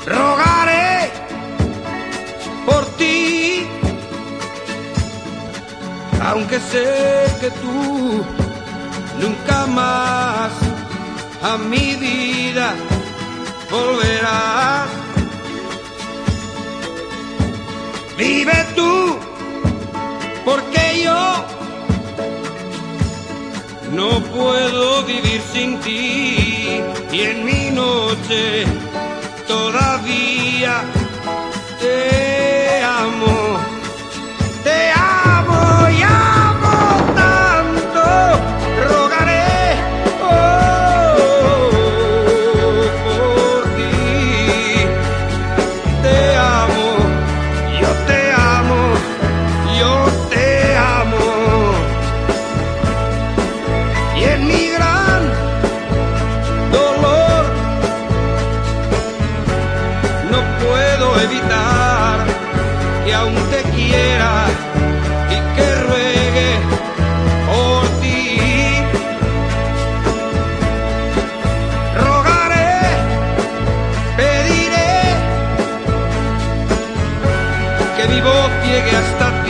rogaré por ti, aunque sé que tú nunca más a mi vida volverás. Vive tú, porque yo no puedo vivir sin ti, y en mi noche todavía te amo y amo tanto. Rogaré por ti. Te amo, yo te amo, yo te amo. Y en mi gran dolor no puedo evitar que aún te quiera y que ruegue por ti. Rogaré, pediré que mi voz llegue hasta ti.